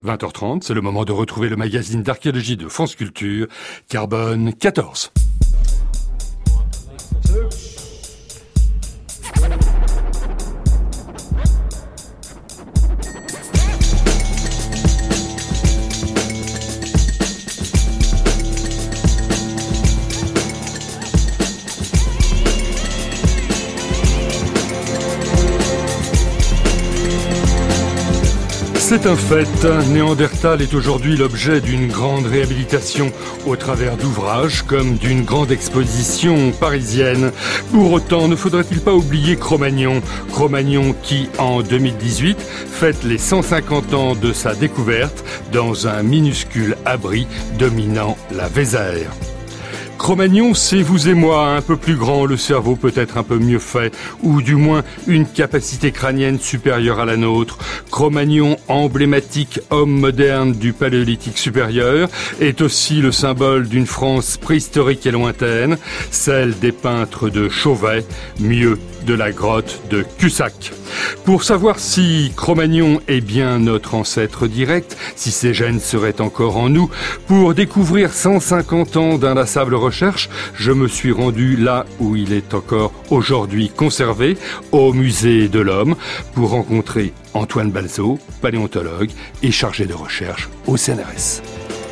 20h30, c'est le moment de retrouver le magazine d'archéologie de France Culture, Carbone 14. C'est un fait, Néandertal est aujourd'hui l'objet d'une grande réhabilitation au travers d'ouvrages comme d'une grande exposition parisienne. Pour autant, ne faudrait-il pas oublier Cro-Magnon qui, en 2018, fête les 150 ans de sa découverte dans un minuscule abri dominant la Vézère. Cro-Magnon, c'est vous et moi, un peu plus grand, le cerveau peut-être un peu mieux fait, ou du moins une capacité crânienne supérieure à la nôtre. Cro-Magnon, emblématique homme moderne du Paléolithique supérieur, est aussi le symbole d'une France préhistorique et lointaine, celle des peintres de Chauvet, mieux de la grotte de Cussac. Pour savoir si Cro-Magnon est bien notre ancêtre direct, si ses gènes seraient encore en nous, pour découvrir 150 ans d'inlassable recherche, je me suis rendu là où il est encore aujourd'hui conservé, au musée de l'Homme, pour rencontrer Antoine Balzeau, paléontologue et chargé de recherche au CNRS.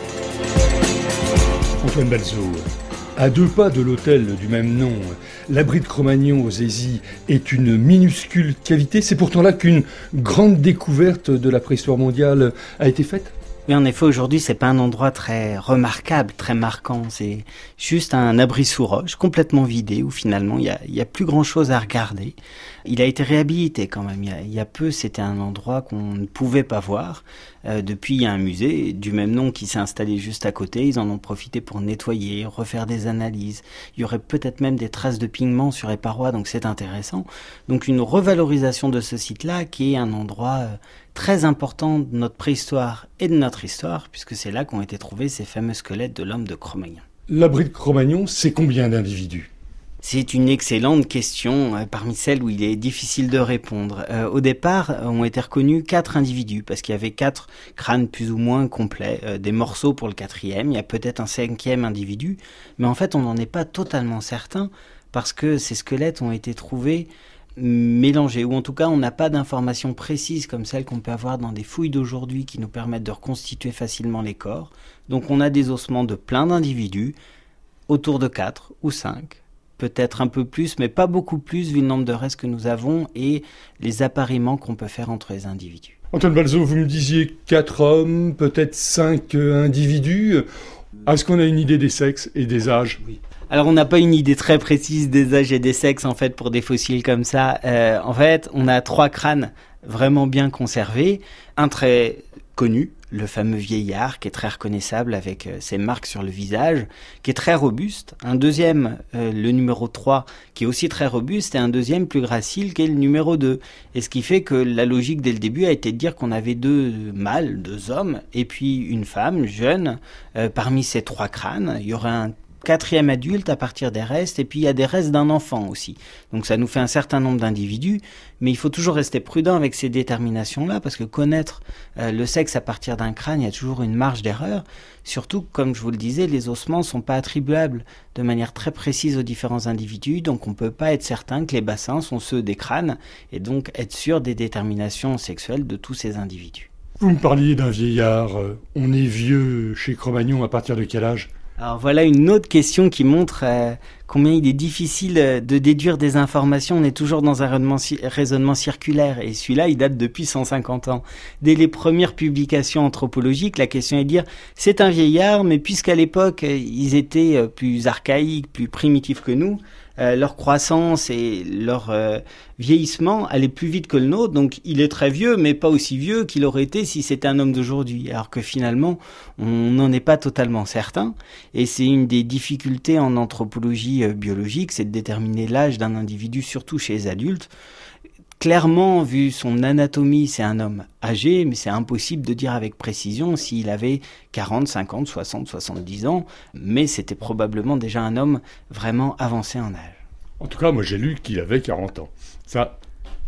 Antoine Balzeau, à 2 pas de l'hôtel du même nom, l'abri de Cro-Magnon aux Aisies est une minuscule cavité. C'est pourtant là qu'une grande découverte de la préhistoire mondiale a été faite. Mais en effet, aujourd'hui, c'est pas un endroit très remarquable, très marquant. C'est juste un abri sous roche, complètement vidé, où finalement, il y a plus grand chose à regarder. Il a été réhabilité quand même. Il y a peu, c'était un endroit qu'on ne pouvait pas voir. Depuis, il y a un musée du même nom qui s'est installé juste à côté. Ils en ont profité pour nettoyer, refaire des analyses. Il y aurait peut-être même des traces de pigments sur les parois, donc c'est intéressant. Donc une revalorisation de ce site-là, qui est un endroit très important de notre préhistoire et de notre histoire, puisque c'est là qu'ont été trouvés ces fameux squelettes de l'homme de Cro-Magnon. L'abri de Cro-Magnon, c'est combien d'individus ? C'est une excellente question, parmi celles où il est difficile de répondre. Au départ, ont été reconnus 4 individus, parce qu'il y avait 4 crânes plus ou moins complets, des morceaux pour le 4e, il y a peut-être un 5e individu, mais en fait on n'en est pas totalement certain, parce que ces squelettes ont été trouvés mélangés, ou en tout cas on n'a pas d'informations précises comme celles qu'on peut avoir dans des fouilles d'aujourd'hui qui nous permettent de reconstituer facilement les corps. Donc on a des ossements de plein d'individus, autour de 4 ou 5, peut-être un peu plus, mais pas beaucoup plus vu le nombre de restes que nous avons et les appariements qu'on peut faire entre les individus. Antoine Balzeau, vous me disiez 4 hommes, peut-être 5 individus. Est-ce qu'on a une idée des sexes et des âges ? Oui. Alors on n'a pas une idée très précise des âges et des sexes en fait pour des fossiles comme ça. En fait, on a 3 crânes vraiment bien conservés. Un très connu, le fameux vieillard qui est très reconnaissable avec ses marques sur le visage, qui est très robuste. Un deuxième, le numéro 3, qui est aussi très robuste, et un deuxième plus gracile qui est le numéro 2. Et ce qui fait que la logique dès le début a été de dire qu'on avait 2 mâles, 2 hommes, et puis une femme jeune. Parmi ces 3 crânes, il y aurait un 4e adulte à partir des restes, et puis il y a des restes d'un enfant aussi. Donc ça nous fait un certain nombre d'individus, mais il faut toujours rester prudent avec ces déterminations-là, parce que connaître le sexe à partir d'un crâne, il y a toujours une marge d'erreur. Surtout, comme je vous le disais, les ossements ne sont pas attribuables de manière très précise aux différents individus, donc on ne peut pas être certain que les bassins sont ceux des crânes, et donc être sûr des déterminations sexuelles de tous ces individus. Vous me parliez d'un vieillard. On est vieux chez Cro-Magnon à partir de quel âge ? Alors voilà une autre question qui montre combien il est difficile de déduire des informations. On est toujours dans un raisonnement circulaire, et celui-là, il date depuis 150 ans. Dès les premières publications anthropologiques, la question est de dire c'est un vieillard, mais puisqu'à l'époque ils étaient plus archaïques, plus primitifs que nous, leur croissance et leur vieillissement allait plus vite que le nôtre, donc il est très vieux, mais pas aussi vieux qu'il aurait été si c'était un homme d'aujourd'hui, alors que finalement, on n'en est pas totalement certain, et c'est une des difficultés en anthropologie biologique, c'est de déterminer l'âge d'un individu, surtout chez les adultes. Clairement, vu son anatomie, c'est un homme âgé, mais c'est impossible de dire avec précision s'il avait 40, 50, 60, 70 ans, mais c'était probablement déjà un homme vraiment avancé en âge. En tout cas, moi j'ai lu qu'il avait 40 ans. Ça,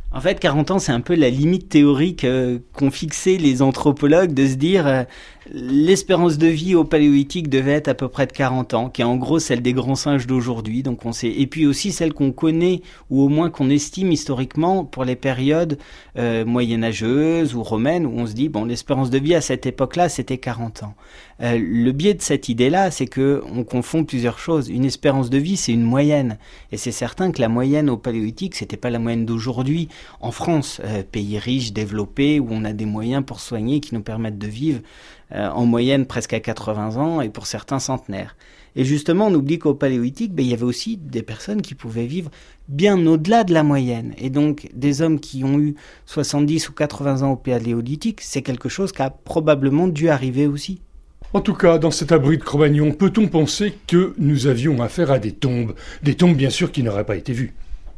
En fait, 40 ans, c'est un peu la limite théorique qu'ont fixé les anthropologues de se dire l'espérance de vie au paléolithique devait être à peu près de 40 ans, qui est en gros celle des grands singes d'aujourd'hui. Donc on sait, et puis aussi celle qu'on connaît ou au moins qu'on estime historiquement pour les périodes moyenâgeuses ou romaines où on se dit bon, l'espérance de vie à cette époque-là, c'était 40 ans. Le biais de cette idée-là, c'est que on confond plusieurs choses. Une espérance de vie, c'est une moyenne, et c'est certain que la moyenne au paléolithique, c'était pas la moyenne d'aujourd'hui. En France, pays riche, développé, où on a des moyens pour soigner qui nous permettent de vivre en moyenne presque à 80 ans et pour certains centenaires. Et justement, on oublie qu'au paléolithique, il y avait aussi des personnes qui pouvaient vivre bien au-delà de la moyenne. Et donc, des hommes qui ont eu 70 ou 80 ans au paléolithique, c'est quelque chose qui a probablement dû arriver aussi. En tout cas, dans cet abri de Cro-Magnon, peut-on penser que nous avions affaire à des tombes bien sûr qui n'auraient pas été vues?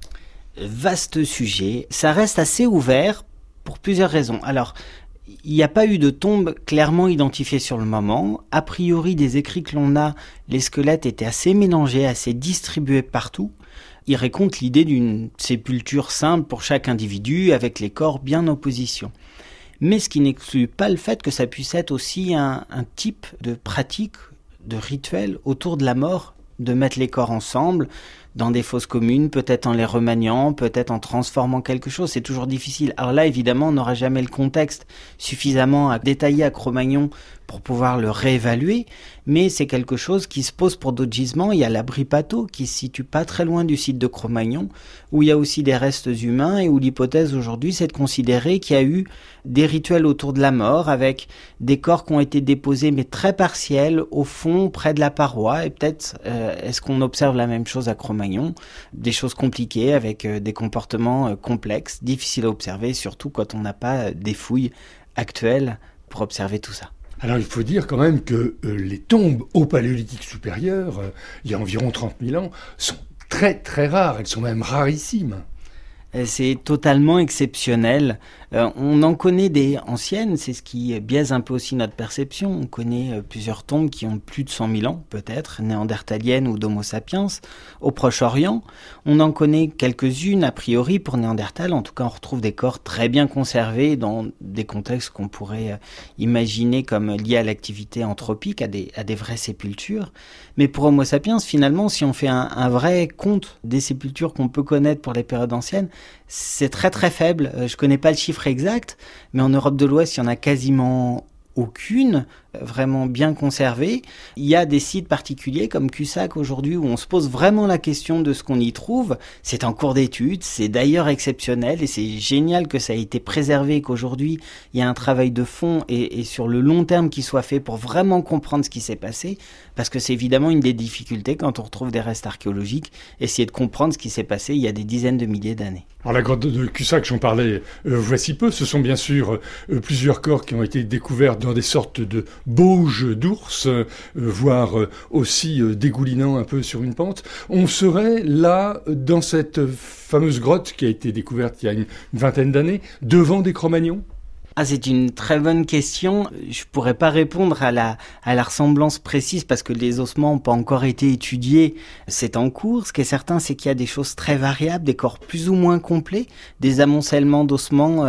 Vaste sujet, ça reste assez ouvert pour plusieurs raisons. Alors, il n'y a pas eu de tombe clairement identifiée sur le moment. A priori, des écrits que l'on a, les squelettes étaient assez mélangés, assez distribués partout. Ils racontent l'idée d'une sépulture simple pour chaque individu, avec les corps bien en position. Mais ce qui n'exclut pas le fait que ça puisse être aussi un type de pratique, de rituel autour de la mort, de mettre les corps ensemble, dans des fosses communes, peut-être en les remaniant, peut-être en transformant quelque chose, c'est toujours difficile. Alors là, évidemment, on n'aura jamais le contexte suffisamment détaillé à Cro-Magnon pour pouvoir le réévaluer, mais c'est quelque chose qui se pose pour d'autres gisements. Il y a l'abri Pathos qui se situe pas très loin du site de Cro-Magnon, où il y a aussi des restes humains et où l'hypothèse aujourd'hui, c'est de considérer qu'il y a eu des rituels autour de la mort avec des corps qui ont été déposés mais très partiels au fond, près de la paroi, et peut-être est-ce qu'on observe la même chose à Cro-Magnon, des choses compliquées avec des comportements complexes, difficiles à observer, surtout quand on n'a pas des fouilles actuelles pour observer tout ça. Alors il faut dire quand même que les tombes au paléolithique supérieur, il y a environ 30 000 ans, sont très très rares, elles sont même rarissimes. C'est totalement exceptionnel. On en connaît des anciennes, c'est ce qui biaise un peu aussi notre perception. On connaît plusieurs tombes qui ont plus de 100 000 ans, peut-être, néandertaliennes ou d'Homo sapiens, au Proche-Orient. On en connaît quelques-unes, a priori, pour Néandertal. En tout cas, on retrouve des corps très bien conservés dans des contextes qu'on pourrait imaginer comme liés à l'activité anthropique, à des vraies sépultures. Mais pour Homo sapiens, finalement, si on fait un vrai compte des sépultures qu'on peut connaître pour les périodes anciennes, c'est très très faible. Je connais pas le chiffre exact, mais en Europe de l'Ouest, il y en a quasiment aucune vraiment bien conservée. Il y a des sites particuliers comme Cussac aujourd'hui où on se pose vraiment la question de ce qu'on y trouve. C'est en cours d'étude, c'est d'ailleurs exceptionnel et c'est génial que ça ait été préservé et qu'aujourd'hui il y a un travail de fond et sur le long terme qui soit fait pour vraiment comprendre ce qui s'est passé, parce que c'est évidemment une des difficultés quand on retrouve des restes archéologiques, essayer de comprendre ce qui s'est passé il y a des dizaines de milliers d'années. Alors la grotte de Cussac, j'en parlais voici peu, ce sont bien sûr plusieurs corps qui ont été découverts dans des sortes de bauges d'ours, voire aussi dégoulinant un peu sur une pente. On serait là, dans cette fameuse grotte qui a été découverte il y a une vingtaine d'années, devant des Cro-Magnons ? C'est une très bonne question. Je pourrais pas répondre à la ressemblance précise parce que les ossements n'ont pas encore été étudiés. C'est en cours. Ce qui est certain, c'est qu'il y a des choses très variables, des corps plus ou moins complets, des amoncellements d'ossements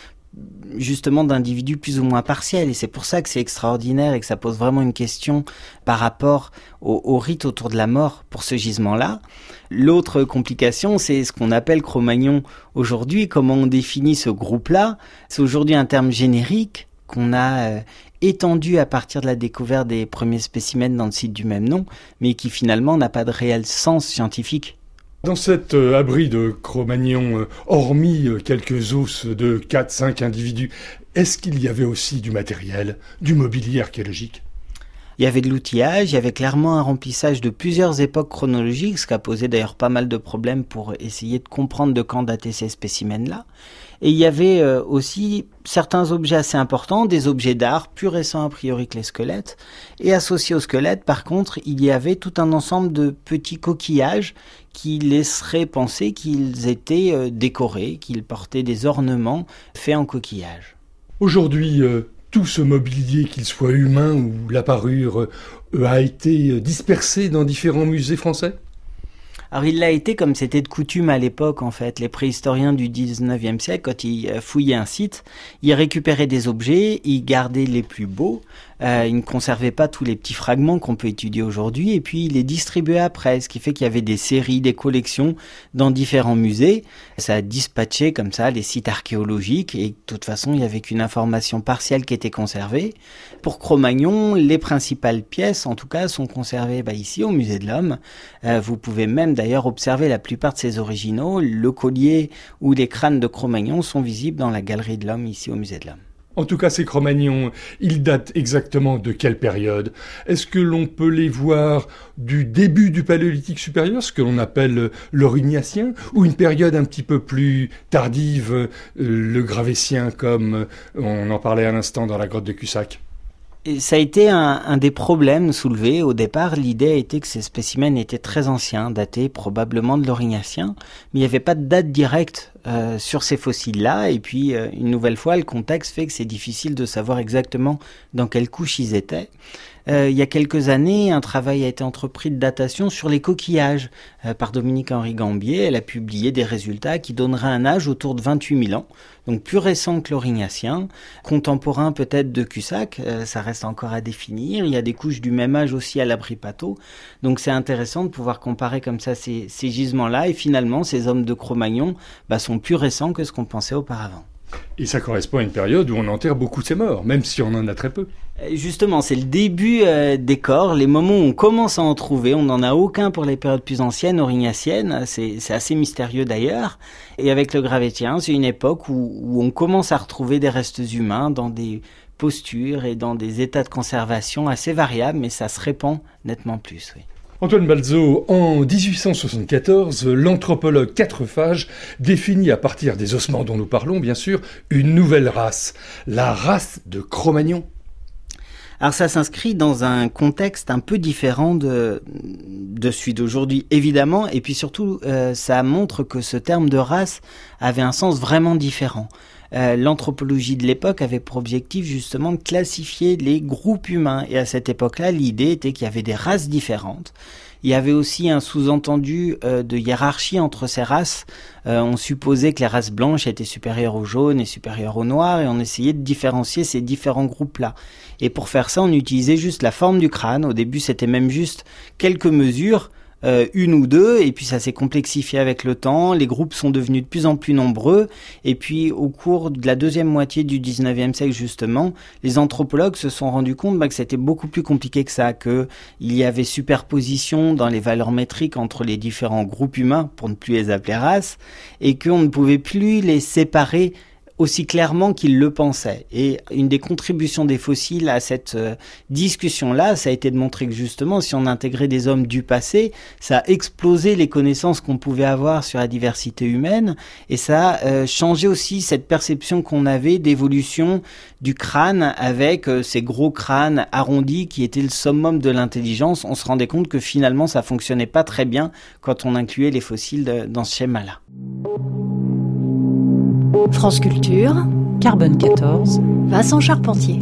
justement d'individus plus ou moins partiels, et c'est pour ça que c'est extraordinaire et que ça pose vraiment une question par rapport au rite autour de la mort pour ce gisement-là. L'autre complication, c'est ce qu'on appelle Cro-Magnon aujourd'hui. Comment on définit ce groupe-là? C'est aujourd'hui un terme générique qu'on a étendu à partir de la découverte des premiers spécimens dans le site du même nom, mais qui finalement n'a pas de réel sens scientifique. Dans cet abri de Cro-Magnon, hormis quelques os de 4-5 individus, est-ce qu'il y avait aussi du matériel, du mobilier archéologique ? Il y avait de l'outillage, il y avait clairement un remplissage de plusieurs époques chronologiques, ce qui a posé d'ailleurs pas mal de problèmes pour essayer de comprendre de quand dater ces spécimens-là. Et il y avait aussi certains objets assez importants, des objets d'art plus récents a priori que les squelettes. Et associés aux squelettes, par contre, il y avait tout un ensemble de petits coquillages qui laisseraient penser qu'ils étaient décorés, qu'ils portaient des ornements faits en coquillage. Aujourd'hui, tout ce mobilier, qu'il soit humain ou la parure, a été dispersé dans différents musées français ? Alors il l'a été comme c'était de coutume à l'époque en fait. Les préhistoriens du 19e siècle, quand ils fouillaient un site, ils récupéraient des objets, ils gardaient les plus beaux, ils ne conservaient pas tous les petits fragments qu'on peut étudier aujourd'hui et puis ils les distribuaient après, ce qui fait qu'il y avait des séries, des collections dans différents musées. Ça a dispatché comme ça les sites archéologiques et de toute façon il n'y avait qu'une information partielle qui était conservée. Pour Cro-Magnon, les principales pièces en tout cas sont conservées ici au musée de l'Homme. Vous pouvez même d'ailleurs observer la plupart de ces originaux. Le collier ou les crânes de Cro-Magnon sont visibles dans la galerie de l'Homme ici au musée de l'Homme. En tout cas, ces Cro-Magnons, ils datent exactement de quelle période? Est-ce que l'on peut les voir du début du Paléolithique supérieur, ce que l'on appelle l'Aurignacien, ou une période un petit peu plus tardive, le Gravétien, comme on en parlait à l'instant dans la grotte de Cussac? Et ça a été un des problèmes soulevés. Au départ, l'idée était que ces spécimens étaient très anciens, datés probablement de l'Aurignacien, mais il n'y avait pas de date directe sur ces fossiles-là. Et puis, une nouvelle fois, le contexte fait que c'est difficile de savoir exactement dans quelle couche ils étaient. Il y a quelques années, un travail a été entrepris de datation sur les coquillages par Dominique-Henri Gambier. Elle a publié des résultats qui donneraient un âge autour de 28 000 ans, donc plus récent que l'Aurignacien, contemporain peut-être de Cussac, ça reste encore à définir. Il y a des couches du même âge aussi à l'Abri-Pato, donc c'est intéressant de pouvoir comparer comme ça ces gisements-là, et finalement ces hommes de Cro-Magnon sont plus récents que ce qu'on pensait auparavant. Et ça correspond à une période où on enterre beaucoup ces morts, même si on en a très peu. Justement, c'est le début des corps, les moments où on commence à en trouver. On n'en a aucun pour les périodes plus anciennes, aurignaciennes. C'est assez mystérieux d'ailleurs. Et avec le Gravétien, c'est une époque où on commence à retrouver des restes humains dans des postures et dans des états de conservation assez variables, mais ça se répand nettement plus, oui. Antoine Balzo, en 1874, l'anthropologue Quatrefages définit à partir des ossements dont nous parlons, bien sûr, une nouvelle race, la race de Cro-Magnon. Alors ça s'inscrit dans un contexte un peu différent de celui d'aujourd'hui, évidemment, et puis surtout, ça montre que ce terme de race avait un sens vraiment différent. L'anthropologie de l'époque avait pour objectif justement de classifier les groupes humains. Et à cette époque-là, l'idée était qu'il y avait des races différentes. Il y avait aussi un sous-entendu de hiérarchie entre ces races. On supposait que les races blanches étaient supérieures aux jaunes et supérieures aux noirs, et on essayait de différencier ces différents groupes-là. Et pour faire ça, on utilisait juste la forme du crâne. Au début, c'était même juste quelques mesures, une ou deux, et puis ça s'est complexifié avec le temps. Les groupes sont devenus de plus en plus nombreux, et puis au cours de la deuxième moitié du 19e siècle justement, les anthropologues se sont rendus compte que c'était beaucoup plus compliqué que ça, qu'il y avait superposition dans les valeurs métriques entre les différents groupes humains, pour ne plus les appeler races, et qu'on ne pouvait plus les séparer aussi clairement qu'ils le pensaient. Et une des contributions des fossiles à cette discussion-là, ça a été de montrer que justement, si on intégrait des hommes du passé, ça a explosé les connaissances qu'on pouvait avoir sur la diversité humaine, et ça a changé aussi cette perception qu'on avait d'évolution du crâne avec ces gros crânes arrondis qui étaient le summum de l'intelligence. On se rendait compte que finalement, ça fonctionnait pas très bien quand on incluait les fossiles dans ce schéma-là. France Culture, Carbone 14, Vincent Charpentier.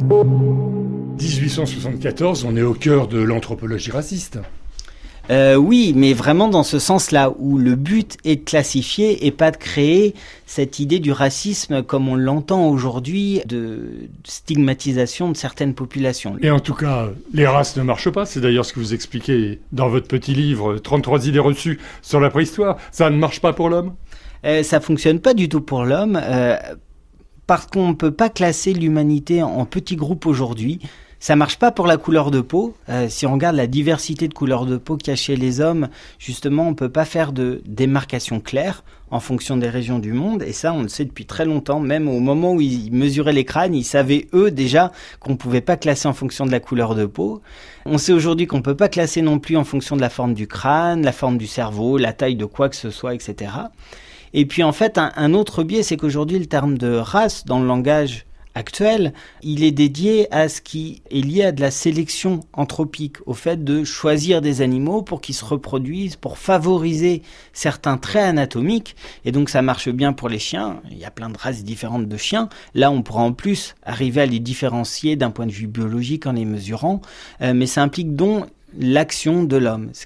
1874, on est au cœur de l'anthropologie raciste. Oui, mais vraiment dans ce sens-là, où le but est de classifier et pas de créer cette idée du racisme comme on l'entend aujourd'hui, de stigmatisation de certaines populations. Et en tout cas, les races ne marchent pas. C'est d'ailleurs ce que vous expliquez dans votre petit livre, 33 idées reçues sur la préhistoire. Ça ne marche pas pour l'homme ? Ça fonctionne pas du tout pour l'homme, parce qu'on ne peut pas classer l'humanité en petits groupes aujourd'hui. Ça marche pas pour la couleur de peau. Si on regarde la diversité de couleurs de peau qu'il y a chez les hommes, justement, on peut pas faire de démarcation claire en fonction des régions du monde. Et ça, on le sait depuis très longtemps. Même au moment où ils mesuraient les crânes, ils savaient, eux, déjà, qu'on pouvait pas classer en fonction de la couleur de peau. On sait aujourd'hui qu'on peut pas classer non plus en fonction de la forme du crâne, la forme du cerveau, la taille de quoi que ce soit, etc. Et puis en fait, un autre biais, c'est qu'aujourd'hui, le terme de race, dans le langage actuel, il est dédié à ce qui est lié à de la sélection anthropique, au fait de choisir des animaux pour qu'ils se reproduisent, pour favoriser certains traits anatomiques. Et donc ça marche bien pour les chiens, il y a plein de races différentes de chiens. Là, on pourra en plus arriver à les différencier d'un point de vue biologique en les mesurant, mais ça implique donc l'action de l'homme, ce qui est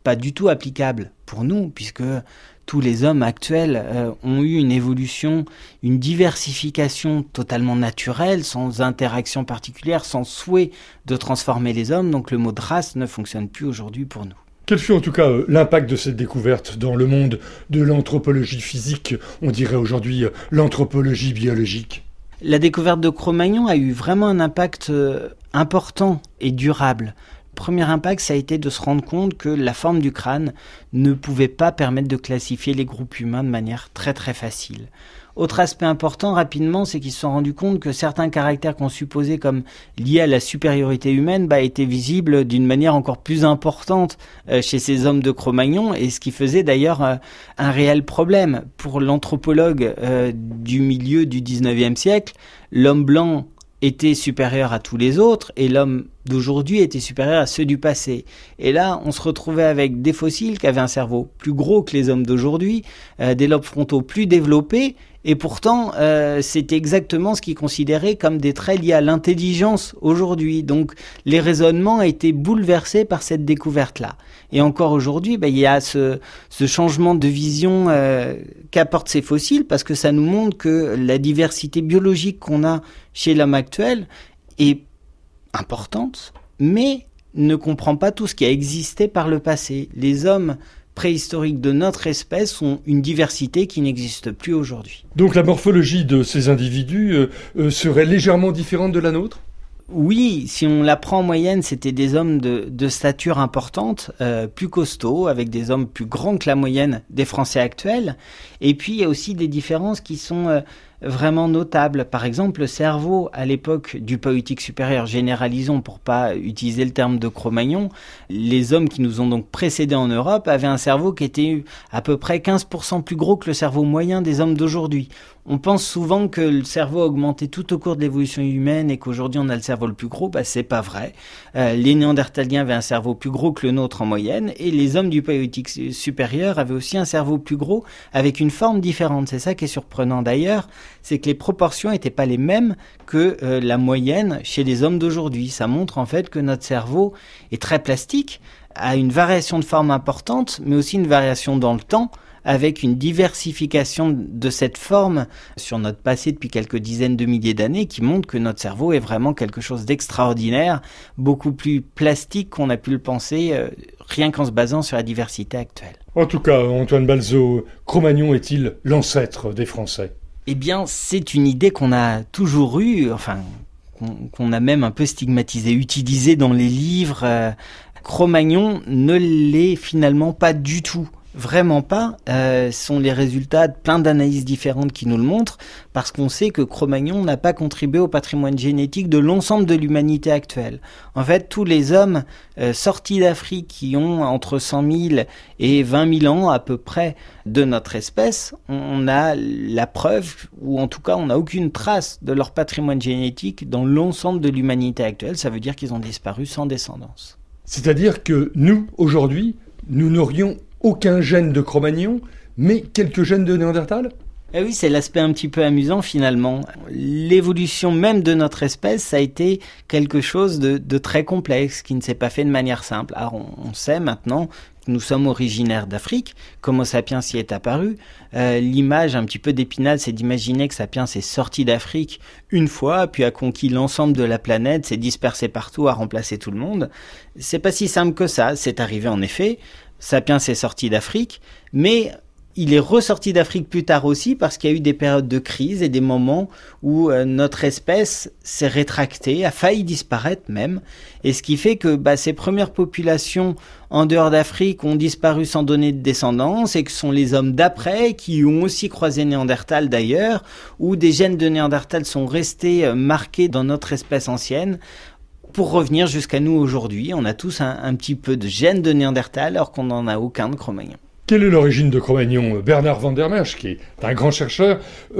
pas du tout applicable pour nous, puisque tous les hommes actuels ont eu une évolution, une diversification totalement naturelle, sans interaction particulière, sans souhait de transformer les hommes. Donc le mot de race ne fonctionne plus aujourd'hui pour nous. Quel fut en tout cas l'impact de cette découverte dans le monde de l'anthropologie physique, on dirait aujourd'hui l'anthropologie biologique ? La découverte de Cro-Magnon a eu vraiment un impact important et durable. Le premier impact, ça a été de se rendre compte que la forme du crâne ne pouvait pas permettre de classifier les groupes humains de manière très très facile. Autre aspect important, rapidement, c'est qu'ils se sont rendus compte que certains caractères qu'on supposait comme liés à la supériorité humaine étaient visibles d'une manière encore plus importante chez ces hommes de Cro-Magnon, et ce qui faisait d'ailleurs un réel problème. Pour l'anthropologue du milieu du 19e siècle, l'homme blanc était supérieur à tous les autres et l'homme d'aujourd'hui était supérieur à ceux du passé. Et là, on se retrouvait avec des fossiles qui avaient un cerveau plus gros que les hommes d'aujourd'hui, des lobes frontaux plus développés, et pourtant, c'était exactement ce qu'ils considéraient comme des traits liés à l'intelligence aujourd'hui. Donc, les raisonnements étaient bouleversés par cette découverte-là. Et encore aujourd'hui, il y a ce changement de vision qu'apportent ces fossiles, parce que ça nous montre que la diversité biologique qu'on a chez l'homme actuel est importante, mais ne comprend pas tout ce qui a existé par le passé. Les hommes préhistoriques de notre espèce ont une diversité qui n'existe plus aujourd'hui. Donc la morphologie de ces individus serait légèrement différente de la nôtre ? Oui, si on la prend en moyenne, c'était des hommes de stature importante, plus costauds, avec des hommes plus grands que la moyenne des Français actuels. Et puis, il y a aussi des différences qui sont vraiment notables. Par exemple, le cerveau, à l'époque du Paléolithique supérieur, généralisons pour pas utiliser le terme de Cro-Magnon, les hommes qui nous ont donc précédés en Europe avaient un cerveau qui était à peu près 15% plus gros que le cerveau moyen des hommes d'aujourd'hui. On pense souvent que le cerveau a augmenté tout au cours de l'évolution humaine et qu'aujourd'hui on a le cerveau le plus gros. C'est pas vrai. Les Néandertaliens avaient un cerveau plus gros que le nôtre en moyenne, et les hommes du Paléolithique supérieur avaient aussi un cerveau plus gros avec une forme différente. C'est ça qui est surprenant d'ailleurs, c'est que les proportions n'étaient pas les mêmes que la moyenne chez les hommes d'aujourd'hui. Ça montre en fait que notre cerveau est très plastique, a une variation de forme importante, mais aussi une variation dans le temps, avec une diversification de cette forme sur notre passé depuis quelques dizaines de milliers d'années, qui montre que notre cerveau est vraiment quelque chose d'extraordinaire, beaucoup plus plastique qu'on a pu le penser, rien qu'en se basant sur la diversité actuelle. En tout cas, Antoine Balzeau, Cro-Magnon est-il l'ancêtre des Français ? Eh bien, c'est une idée qu'on a toujours eue, enfin, qu'on a même un peu stigmatisée, utilisée dans les livres. Cro-Magnon ne l'est finalement pas du tout. Vraiment pas. Sont les résultats de plein d'analyses différentes qui nous le montrent, parce qu'on sait que Cro-Magnon n'a pas contribué au patrimoine génétique de l'ensemble de l'humanité actuelle. En fait, tous les hommes sortis d'Afrique qui ont entre 100 000 et 20 000 ans à peu près de notre espèce, on a la preuve, ou en tout cas on n'a aucune trace de leur patrimoine génétique dans l'ensemble de l'humanité actuelle. Ça veut dire qu'ils ont disparu sans descendance. C'est-à-dire que nous, aujourd'hui, nous n'aurions aucun gène de Cro-Magnon, mais quelques gènes de Néandertal ? Eh oui, c'est l'aspect un petit peu amusant finalement. L'évolution même de notre espèce, ça a été quelque chose de très complexe, qui ne s'est pas fait de manière simple. Alors on sait maintenant que nous sommes originaires d'Afrique, qu'Homo sapiens y est apparu. L'image un petit peu d'Épinal, c'est d'imaginer que Sapiens est sorti d'Afrique une fois, puis a conquis l'ensemble de la planète, s'est dispersé partout, a remplacé tout le monde. C'est pas si simple que ça, c'est arrivé en effet. Sapiens est sorti d'Afrique, mais il est ressorti d'Afrique plus tard aussi, parce qu'il y a eu des périodes de crise et des moments où notre espèce s'est rétractée, a failli disparaître même, et ce qui fait que ces premières populations en dehors d'Afrique ont disparu sans donner de descendance, et que ce sont les hommes d'après qui ont aussi croisé Néandertal d'ailleurs, où des gènes de Néandertal sont restés marqués dans notre espèce ancienne, pour revenir jusqu'à nous aujourd'hui. On a tous un petit peu de gènes de Néandertal, alors qu'on n'en a aucun de Cro-Magnon. Quelle est l'origine de Cro-Magnon ? Bernard van der Merch, qui est un grand chercheur,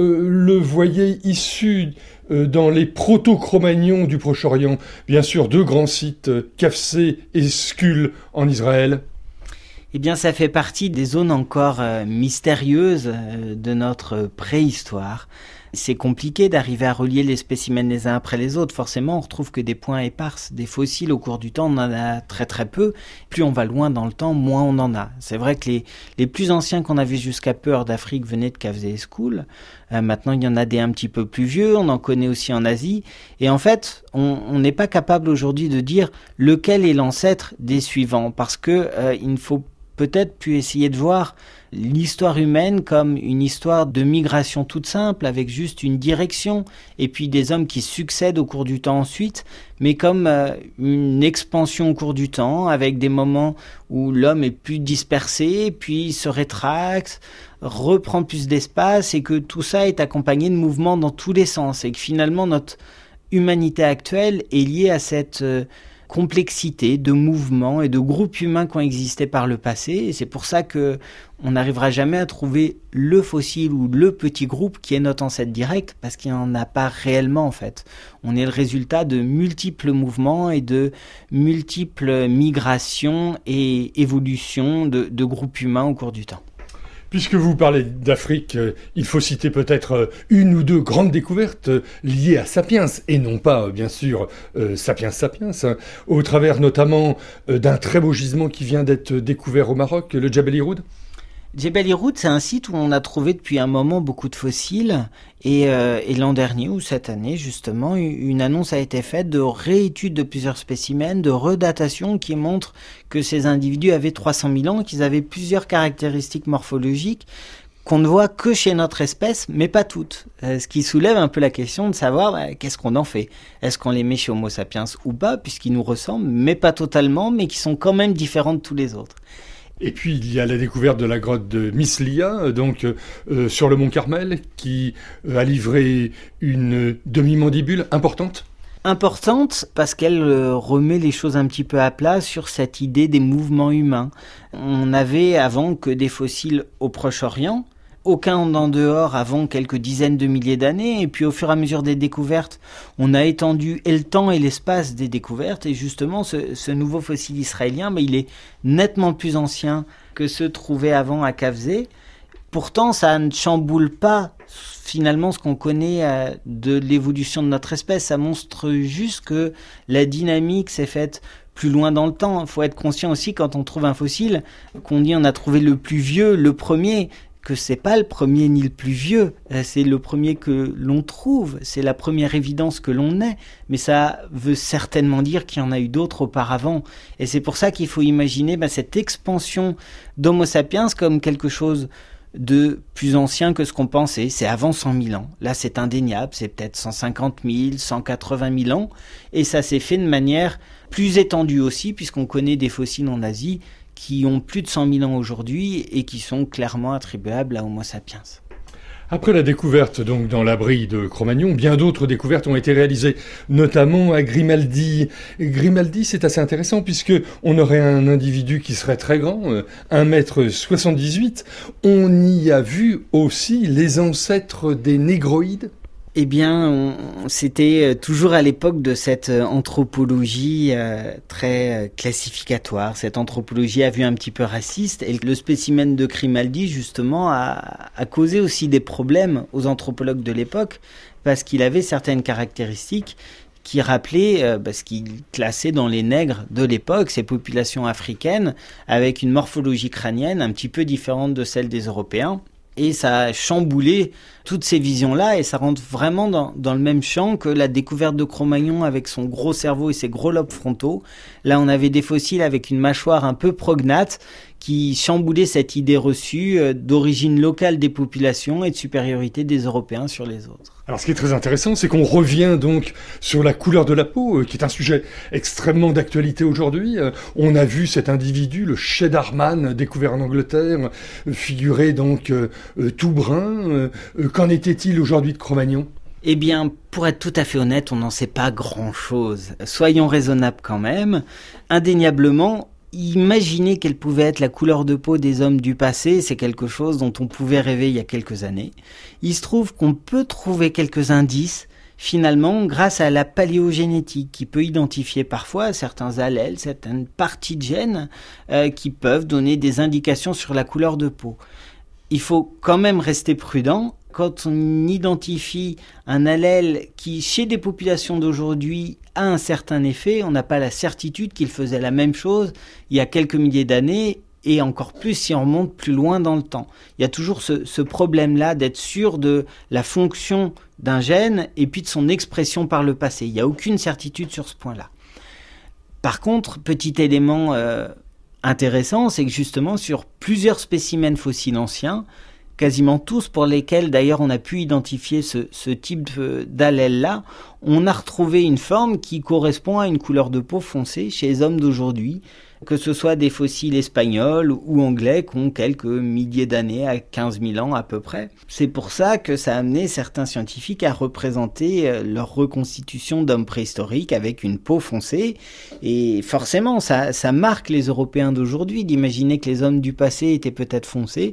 le voyait issu dans les proto-Cro-Magnons du Proche-Orient. Bien sûr, deux grands sites, Kafsé et Skul en Israël. Eh bien, ça fait partie des zones encore mystérieuses de notre préhistoire. c'est compliqué d'arriver à relier les spécimens les uns après les autres. Forcément, on retrouve que des points éparses. Des fossiles, au cours du temps, on en a très très peu. Plus on va loin dans le temps, moins on en a. C'est vrai que les plus anciens qu'on avait jusqu'à peu hors d'Afrique venaient de Kaveh-Escoul. Maintenant, il y en a des un petit peu plus vieux. On en connaît aussi en Asie. Et en fait, on n'est pas capable aujourd'hui de dire lequel est l'ancêtre des suivants. Parce que il ne faut peut-être plus essayer de voir l'histoire humaine comme une histoire de migration toute simple, avec juste une direction, et puis des hommes qui succèdent au cours du temps ensuite, mais comme une expansion au cours du temps, avec des moments où l'homme est plus dispersé, puis se rétracte, reprend plus d'espace, et que tout ça est accompagné de mouvements dans tous les sens, et que finalement notre humanité actuelle est liée à cette complexité de mouvements et de groupes humains qui ont existé par le passé. Et c'est pour ça que on n'arrivera jamais à trouver le fossile ou le petit groupe qui est notre ancêtre direct, parce qu'il n'y en a pas réellement en fait. On est le résultat de multiples mouvements et de multiples migrations et évolutions de groupes humains au cours du temps. Puisque vous parlez d'Afrique, il faut citer peut-être une ou deux grandes découvertes liées à Sapiens, et non pas, bien sûr, Sapiens, au travers notamment d'un très beau gisement qui vient d'être découvert au Maroc, le Djebel Irhoud. Djebel Irhoud, c'est un site où on a trouvé depuis un moment beaucoup de fossiles, et l'an dernier, ou cette année justement, une annonce a été faite de réétude de plusieurs spécimens, de redatation qui montre que ces individus avaient 300 000 ans, qu'ils avaient plusieurs caractéristiques morphologiques qu'on ne voit que chez notre espèce, mais pas toutes. Ce qui soulève un peu la question de savoir qu'est-ce qu'on en fait. Est-ce qu'on les met chez Homo sapiens ou pas, puisqu'ils nous ressemblent, mais pas totalement, mais qui sont quand même différents de tous les autres. Et puis il y a la découverte de la grotte de Mislia, donc sur le mont Carmel, qui a livré une demi-mandibule importante. Importante parce qu'elle remet les choses un petit peu à plat sur cette idée des mouvements humains. On n'avait avant que des fossiles au Proche-Orient, aucun en dehors avant quelques dizaines de milliers d'années, et puis au fur et à mesure des découvertes, on a étendu le temps et l'espace des découvertes, et justement ce nouveau fossile israélien, il est nettement plus ancien que ceux trouvés avant à Kaveh. Pourtant, ça ne chamboule pas finalement ce qu'on connaît de l'évolution de notre espèce. Ça montre juste que la dynamique s'est faite plus loin dans le temps. Il faut être conscient aussi quand on trouve un fossile, qu'on dit on a trouvé le plus vieux, le premier, que c'est pas le premier ni le plus vieux, c'est le premier que l'on trouve, c'est la première évidence que l'on ait, mais ça veut certainement dire qu'il y en a eu d'autres auparavant, et c'est pour ça qu'il faut imaginer cette expansion d'Homo sapiens comme quelque chose de plus ancien que ce qu'on pensait. C'est avant 100 000 ans, là c'est indéniable, c'est peut-être 150 000, 180 000 ans, et ça s'est fait de manière plus étendue aussi, puisqu'on connaît des fossiles en Asie qui ont plus de 100 000 ans aujourd'hui et qui sont clairement attribuables à Homo sapiens. Après la découverte donc dans l'abri de Cro-Magnon, bien d'autres découvertes ont été réalisées, notamment à Grimaldi. Grimaldi, c'est assez intéressant puisque on aurait un individu qui serait très grand, 1,78 m. On y a vu aussi les ancêtres des négroïdes. Eh bien, c'était toujours à l'époque de cette anthropologie très classificatoire. Cette anthropologie a vu un petit peu raciste, et le spécimen de Grimaldi, justement, a causé aussi des problèmes aux anthropologues de l'époque, parce qu'il avait certaines caractéristiques qui rappelaient ce qu'il classait dans les nègres de l'époque, ces populations africaines, avec une morphologie crânienne un petit peu différente de celle des Européens. Et ça a chamboulé toutes ces visions-là, et ça rentre vraiment dans le même champ que la découverte de Cro-Magnon avec son gros cerveau et ses gros lobes frontaux. Là, on avait des fossiles avec une mâchoire un peu prognate qui chamboulaient cette idée reçue d'origine locale des populations et de supériorité des Européens sur les autres. Alors, ce qui est très intéressant, c'est qu'on revient donc sur la couleur de la peau, qui est un sujet extrêmement d'actualité aujourd'hui. On a vu cet individu, le Cheddarman, découvert en Angleterre, figurer donc tout brun. Qu'en était-il aujourd'hui de Cro-Magnon ? Eh bien, pour être tout à fait honnête, on n'en sait pas grand-chose. Soyons raisonnables quand même. Indéniablement, imaginer quelle pouvait être la couleur de peau des hommes du passé, c'est quelque chose dont on pouvait rêver il y a quelques années. Il se trouve qu'on peut trouver quelques indices, finalement, grâce à la paléogénétique, qui peut identifier parfois certains allèles, certaines parties de gènes, qui peuvent donner des indications sur la couleur de peau. Il faut quand même rester prudent. quand on identifie un allèle qui, chez des populations d'aujourd'hui, a un certain effet, on n'a pas la certitude qu'il faisait la même chose il y a quelques milliers d'années, et encore plus si on remonte plus loin dans le temps. Il y a toujours ce problème-là d'être sûr de la fonction d'un gène et puis de son expression par le passé. Il n'y a aucune certitude sur ce point-là. Par contre, petit élément intéressant, c'est que justement sur plusieurs spécimens fossiles anciens, quasiment tous pour lesquels d'ailleurs on a pu identifier ce type d'allèle-là, on a retrouvé une forme qui correspond à une couleur de peau foncée chez les hommes d'aujourd'hui, que ce soit des fossiles espagnols ou anglais qui ont quelques milliers d'années, à 15 000 ans à peu près. C'est pour ça que ça a amené certains scientifiques à représenter leur reconstitution d'hommes préhistoriques avec une peau foncée. Et forcément, ça marque les Européens d'aujourd'hui d'imaginer que les hommes du passé étaient peut-être foncés.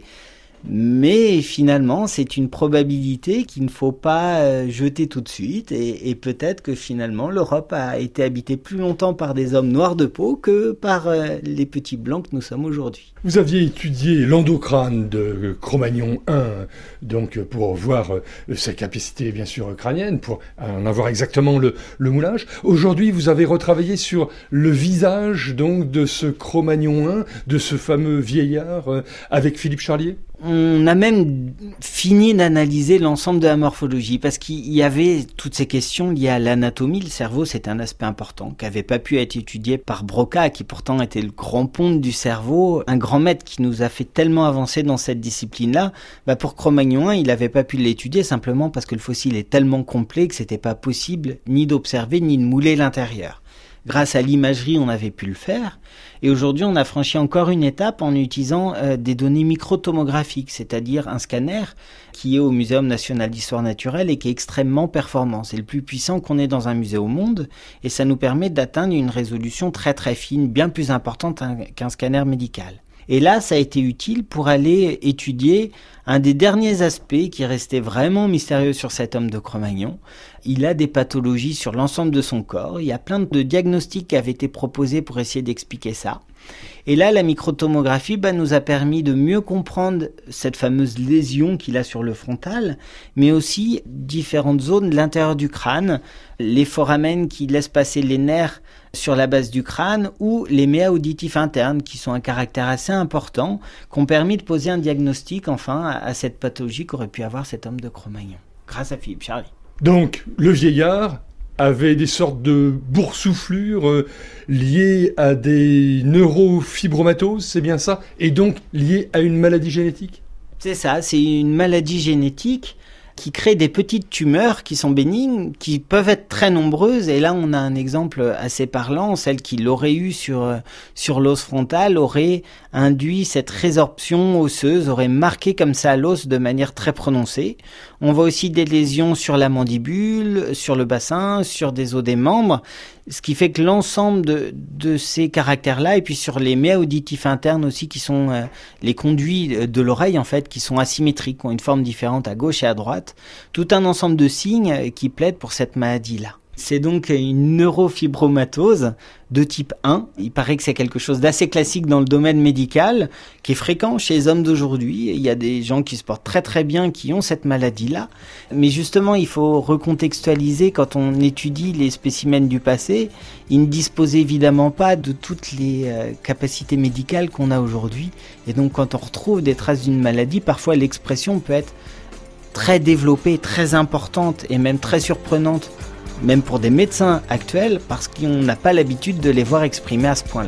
Mais finalement, c'est une probabilité qu'il ne faut pas jeter tout de suite et peut-être que finalement l'Europe a été habitée plus longtemps par des hommes noirs de peau que par les petits blancs que nous sommes aujourd'hui. Vous aviez étudié l'endocrâne de Cro-Magnon 1, donc pour voir sa capacité bien sûr crânienne, pour en avoir exactement le moulage. Aujourd'hui, vous avez retravaillé sur le visage donc de ce Cro-Magnon 1, de ce fameux vieillard avec Philippe Charlier. On a même fini d'analyser l'ensemble de la morphologie parce qu'il y avait toutes ces questions liées à l'anatomie. Le cerveau, c'est un aspect important qui n'avait pas pu être étudié par Broca, qui pourtant était le grand ponte du cerveau, un grand maître qui nous a fait tellement avancer dans cette discipline-là. Pour Cro-Magnon 1, il n'avait pas pu l'étudier simplement parce que le fossile est tellement complet que c'était pas possible ni d'observer ni de mouler l'intérieur. Grâce à l'imagerie, on avait pu le faire. Et aujourd'hui, on a franchi encore une étape en utilisant des données microtomographiques, c'est-à-dire un scanner qui est au Muséum national d'histoire naturelle et qui est extrêmement performant. C'est le plus puissant qu'on ait dans un musée au monde et ça nous permet d'atteindre une résolution très très fine, bien plus importante qu'un scanner médical. Et là, ça a été utile pour aller étudier un des derniers aspects qui restait vraiment mystérieux sur cet homme de Cro-Magnon. Il a des pathologies sur l'ensemble de son corps. Il y a plein de diagnostics qui avaient été proposés pour essayer d'expliquer ça. Et là, la microtomographie nous a permis de mieux comprendre cette fameuse lésion qu'il a sur le frontal, mais aussi différentes zones de l'intérieur du crâne, les foramens qui laissent passer les nerfs sur la base du crâne ou les méas auditifs internes qui sont un caractère assez important, qui ont permis de poser un diagnostic enfin à cette pathologie qu'aurait pu avoir cet homme de Cro-Magnon, grâce à Philippe Charlier. Donc, le vieillard avait des sortes de boursouflures liées à des neurofibromatoses, c'est bien ça? Et donc liées à une maladie génétique? C'est ça, c'est une maladie génétique qui crée des petites tumeurs qui sont bénignes, qui peuvent être très nombreuses. Et là, on a un exemple assez parlant. Celle qui l'aurait eu sur l'os frontal aurait induit cette résorption osseuse, aurait marqué comme ça l'os de manière très prononcée. On voit aussi des lésions sur la mandibule, sur le bassin, sur des os des membres, ce qui fait que l'ensemble de ces caractères-là, et puis sur les méas auditifs internes aussi, qui sont les conduits de l'oreille en fait, qui sont asymétriques, qui ont une forme différente à gauche et à droite, tout un ensemble de signes qui plaident pour cette maladie-là. C'est donc une neurofibromatose de type 1. Il paraît que c'est quelque chose d'assez classique dans le domaine médical, qui est fréquent chez les hommes d'aujourd'hui. Il y a des gens qui se portent très très bien, qui ont cette maladie-là. Mais justement, il faut recontextualiser quand on étudie les spécimens du passé. Ils ne disposaient évidemment pas de toutes les capacités médicales qu'on a aujourd'hui. Et donc quand on retrouve des traces d'une maladie, parfois l'expression peut être très développée, très importante et même très surprenante, même pour des médecins actuels, parce qu'on n'a pas l'habitude de les voir exprimer à ce point-là.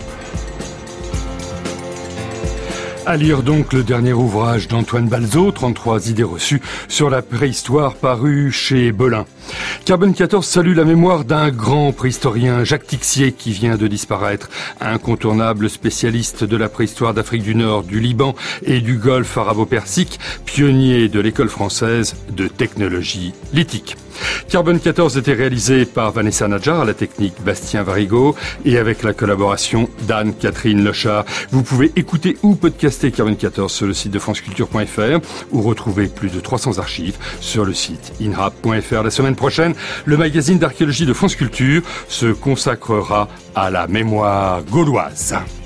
À lire donc le dernier ouvrage d'Antoine Balzeau, 33 idées reçues sur la préhistoire, paru chez Belin. Carbone 14 salue la mémoire d'un grand préhistorien, Jacques Tixier, qui vient de disparaître. Incontournable spécialiste de la préhistoire d'Afrique du Nord, du Liban et du Golfe arabo-persique, pionnier de l'école française de technologie lithique. Carbone 14 était réalisé par Vanessa Nadjar, à la technique Bastien Varigo, et avec la collaboration d'Anne-Catherine Lechard. Vous pouvez écouter ou podcaster Carbone 14 sur le site de franceculture.fr ou retrouver plus de 300 archives sur le site inrap.fr. La semaine prochaine, le magazine d'archéologie de France Culture se consacrera à la mémoire gauloise.